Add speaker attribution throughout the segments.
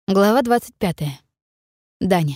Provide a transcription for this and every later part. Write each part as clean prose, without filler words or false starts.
Speaker 1: Глава 25. Даня.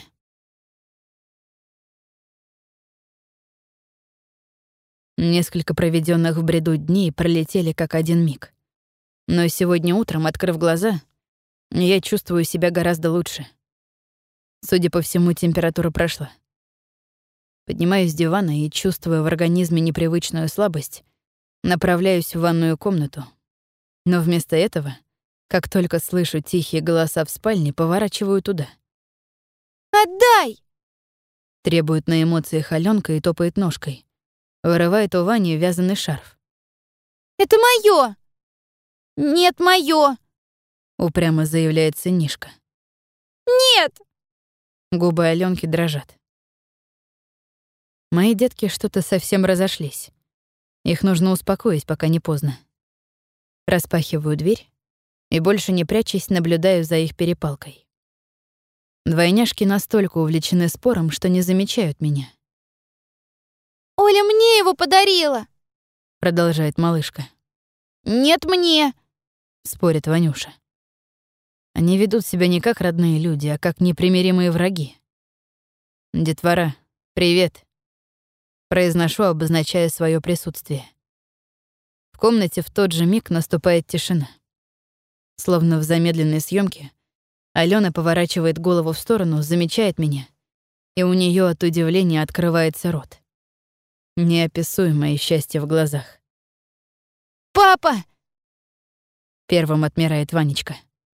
Speaker 1: Несколько проведенных в бреду дней пролетели как один миг. Но сегодня утром, открыв глаза, я чувствую себя гораздо лучше. Судя по всему, температура прошла. Поднимаюсь с дивана и, чувствуя в организме непривычную слабость, направляюсь в ванную комнату. Но вместо этого, как только слышу тихие голоса в спальне, поворачиваю туда.
Speaker 2: «Отдай!»
Speaker 1: Требует на эмоциях Алёнка и топает ножкой. Вырывает у Вани вязаный шарф.
Speaker 2: «Это моё!» «Нет, моё!»
Speaker 1: Упрямо заявляет сынишка.
Speaker 2: «Нет!»
Speaker 1: Губы Алёнки дрожат. Мои детки что-то совсем разошлись. Их нужно успокоить, пока не поздно. Распахиваю дверь и, больше не прячась, наблюдаю за их перепалкой. Двойняшки настолько увлечены спором, что не замечают меня.
Speaker 2: «Оля мне его подарила!»
Speaker 1: Продолжает малышка.
Speaker 2: «Нет, мне!»
Speaker 1: Спорит Ванюша. Они ведут себя не как родные люди, а как непримиримые враги. «Детвора, привет!» Произношу, обозначая свое присутствие. В комнате в тот же миг наступает тишина. Словно в замедленной съемке, Алена поворачивает голову в сторону, замечает меня, и у нее от удивления открывается рот. Неописуемое счастье в глазах.
Speaker 2: «Папа!»
Speaker 1: Первым отмирает Ванечка.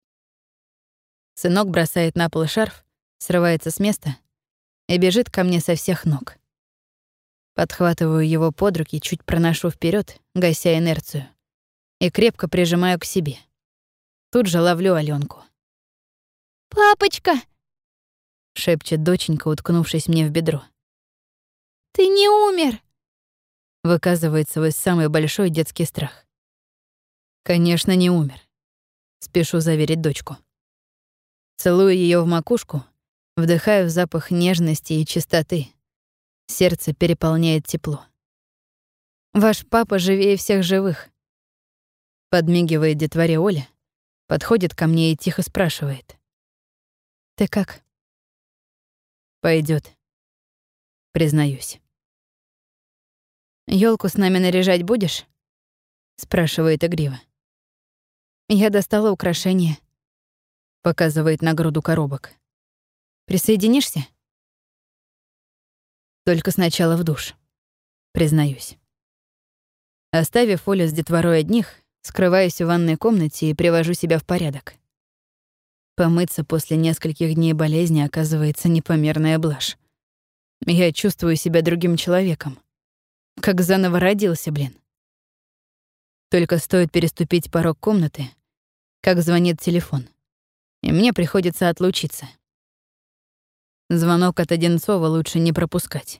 Speaker 1: Сынок бросает на пол шарф, срывается с места и бежит ко мне со всех ног. Подхватываю его под руки, чуть проношу вперед, гася инерцию, и крепко прижимаю к себе. Тут же ловлю Алёнку.
Speaker 2: «Папочка,
Speaker 1: Шепчет доченька, уткнувшись мне в бедро.
Speaker 2: ты не умер!»
Speaker 1: Выказывает свой самый большой детский страх. Конечно, не умер. Спешу заверить дочку. Целую ее в макушку, вдыхаю запах нежности и чистоты. Сердце переполняет тепло. «Ваш папа живее всех живых», — подмигивает детворе Оля, подходит ко мне и тихо спрашивает. «Ты как?» «Пойдёт», — признаюсь. «Ёлку с нами наряжать будешь?» — спрашивает игриво. «Я достала украшения», — показывает на груду коробок. «Присоединишься?» «Только сначала в душ», — признаюсь. Оставив Олю с детворой одних, скрываюсь в ванной комнате и привожу себя в порядок. Помыться после нескольких дней болезни оказывается непомерная блажь. Я чувствую себя другим человеком. Как заново родился, блин. Только стоит переступить порог комнаты, как звонит телефон, и мне приходится отлучиться. Звонок от Одинцова лучше не пропускать.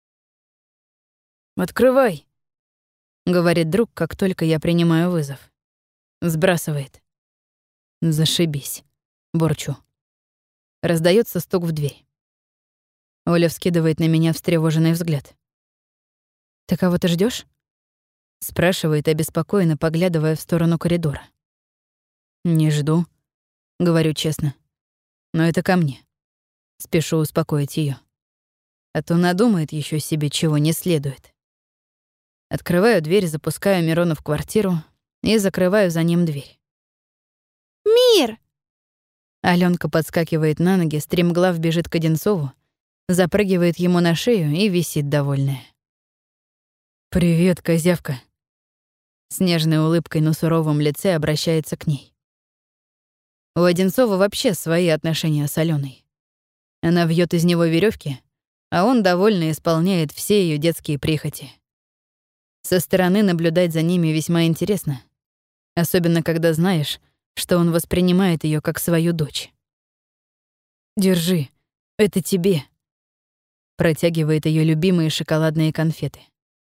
Speaker 1: «Открывай», — говорит друг, как только я принимаю вызов. Сбрасывает. «Зашибись», — бурчу. Раздаётся стук в дверь. Оля вскидывает на меня встревоженный взгляд. «Ты кого-то ждёшь?» — спрашивает, обеспокоенно поглядывая в сторону коридора. «Не жду», — говорю честно. «Но это ко мне». Спешу успокоить её. А то надумает ещё себе чего не следует. Открываю дверь, запускаю Мирона в квартиру и закрываю за ним дверь.
Speaker 2: «Мир!»
Speaker 1: Алёнка подскакивает на ноги, стремглав бежит к Одинцову, запрыгивает ему на шею и висит довольная. «Привет, козявка!» С нежной улыбкой на суровом лице обращается к ней. У Одинцова вообще свои отношения с Алёной. Она вьёт из него верёвки, а он довольно исполняет все её детские прихоти. Со стороны наблюдать за ними весьма интересно, особенно когда знаешь, что он воспринимает её как свою дочь. «Держи, это тебе», — протягивает её любимые шоколадные конфеты.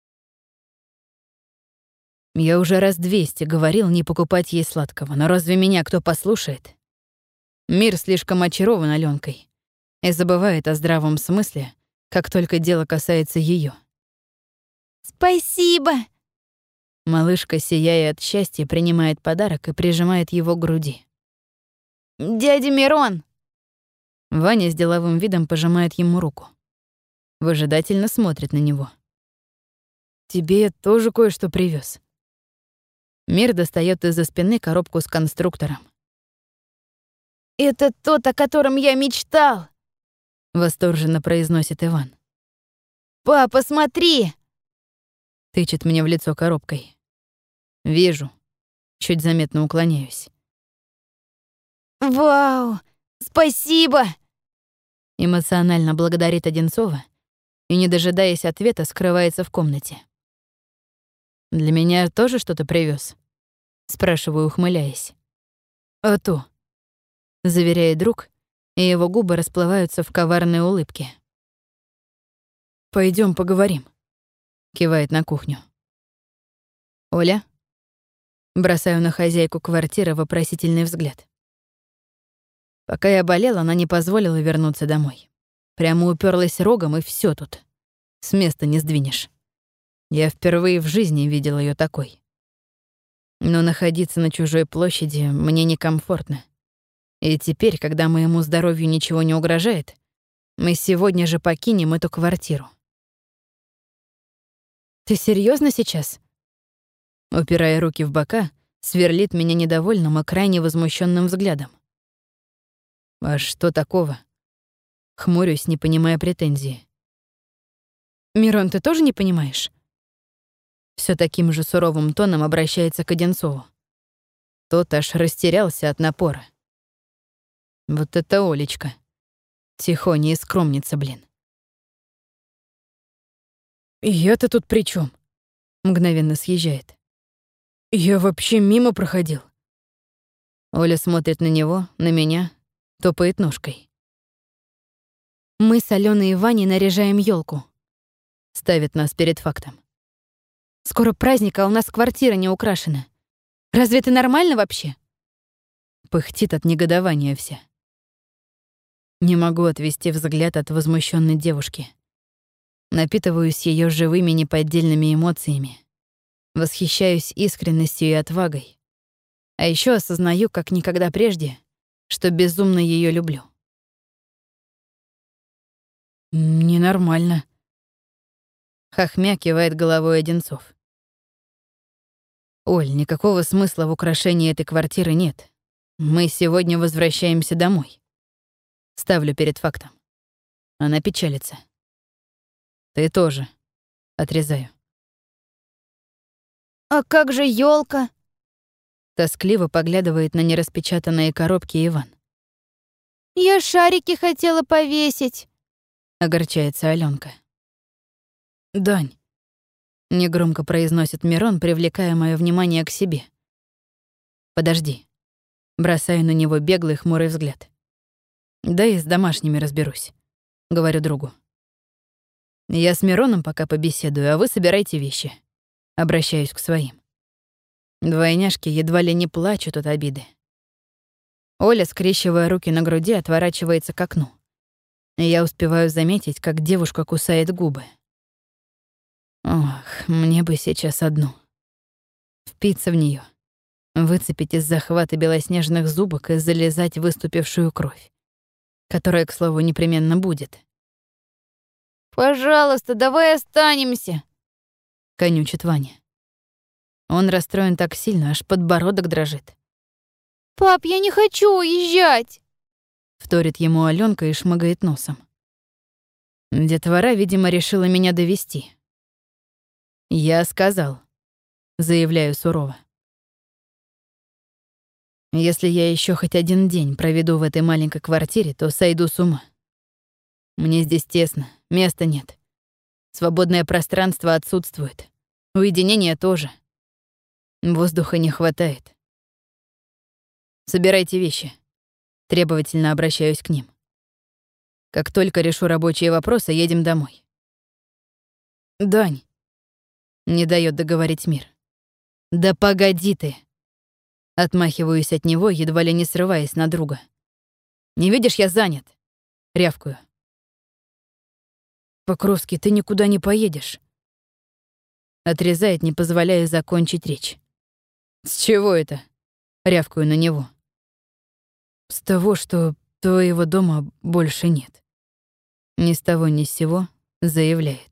Speaker 1: Я уже раз 200 говорил не покупать ей сладкого, но разве меня кто послушает? Мир слишком очарован Алёнкой и забывает о здравом смысле, как только дело касается её.
Speaker 2: «Спасибо!»
Speaker 1: Малышка, сияя от счастья, принимает подарок и прижимает его к груди.
Speaker 2: Дядя Мирон.
Speaker 1: Ваня с деловым видом пожимает ему руку. Выжидательно смотрит на него. «Тебе я тоже кое-что привез. Мир достает из-за спины коробку с конструктором.
Speaker 2: Это тот, о котором я мечтал.
Speaker 1: Восторженно произносит Иван.
Speaker 2: Папа, смотри.
Speaker 1: Тычет мне в лицо коробкой. Вижу. Чуть заметно уклоняюсь.
Speaker 2: Вау, спасибо.
Speaker 1: Эмоционально благодарит Одинцова и, не дожидаясь ответа, скрывается в комнате. «Для меня тоже что-то привез? Спрашиваю, ухмыляясь. «А то», — заверяет друг, и его губы расплываются в коварной улыбке. Пойдем поговорим», — кивает на кухню. «Оля?» Бросаю на хозяйку квартиры вопросительный взгляд. Пока я болела, она не позволила вернуться домой. Прямо уперлась рогом, и все тут. С места не сдвинешь. Я впервые в жизни видела ее такой. Но находиться на чужой площади мне некомфортно. И теперь, когда моему здоровью ничего не угрожает, мы сегодня же покинем эту квартиру. «Ты серьезно сейчас?» Упирая руки в бока, сверлит меня недовольным и крайне возмущенным взглядом. «А что такого?» Хмурюсь, не понимая претензии. «Мирон, ты тоже не понимаешь?» Все таким же суровым тоном обращается к Одинцову. Тот аж растерялся от напора. Вот это Олечка. Тихоня и скромница, блин. «Я-то тут при чем? Мгновенно съезжает. «Я вообще мимо проходил». Оля смотрит на него, на меня, топает ножкой. «Мы с Алёной и Ваней наряжаем елку. Ставит нас перед фактом. «Скоро праздник, а у нас квартира не украшена. Разве это нормально вообще?» Пыхтит от негодования вся. Не могу отвести взгляд от возмущенной девушки. Напитываюсь ее живыми неподдельными эмоциями. Восхищаюсь искренностью и отвагой. А еще осознаю, как никогда прежде, что безумно ее люблю. «Ненормально», — хохмя кивает головой Одинцов. «Оль, никакого смысла в украшении этой квартиры нет. Мы сегодня возвращаемся домой». Ставлю перед фактом. Она печалится. «Ты тоже», — отрезаю.
Speaker 2: А как же елка?
Speaker 1: Тоскливо поглядывает на нераспечатанные коробки Иван.
Speaker 2: Я шарики хотела повесить.
Speaker 1: Огорчается Алёнка. «Дань», — негромко произносит Мирон, привлекая моё внимание к себе. «Подожди». Бросаю на него беглый хмурый взгляд. «Да и с домашними разберусь», — говорю другу. «Я с Мироном пока побеседую, а вы собирайте вещи». Обращаюсь к своим. Двойняшки едва ли не плачут от обиды. Оля, скрещивая руки на груди, отворачивается к окну. И я успеваю заметить, как девушка кусает губы. Ох, мне бы сейчас одну. Впиться в неё, выцепить из захвата белоснежных зубок и залезать выступившую кровь, которая, к слову, непременно будет.
Speaker 2: Пожалуйста, давай останемся.
Speaker 1: Конючит Ваня. Он расстроен так сильно, аж подбородок дрожит.
Speaker 2: Пап, я не хочу уезжать.
Speaker 1: Вторит ему Алёнка и шмыгает носом. Детвора, видимо, решила меня довести. «Я сказал», — заявляю сурово. «Если я еще хоть один день проведу в этой маленькой квартире, то сойду с ума. Мне здесь тесно, места нет. Свободное пространство отсутствует. Уединения тоже. Воздуха не хватает. Собирайте вещи. Требовательно обращаюсь к ним. Как только решу рабочие вопросы, едем домой». «Дань», — не дает договорить Мир. «Да погоди ты!» Отмахиваюсь от него, едва ли не срываясь на друга. «Не видишь, я занят!» — рявкаю. «Покровский, ты никуда не поедешь!» Отрезает, не позволяя закончить речь. «С чего это?» — рявкаю на него. С того, что твоего дома больше нет. Ни с того ни с сего заявляет.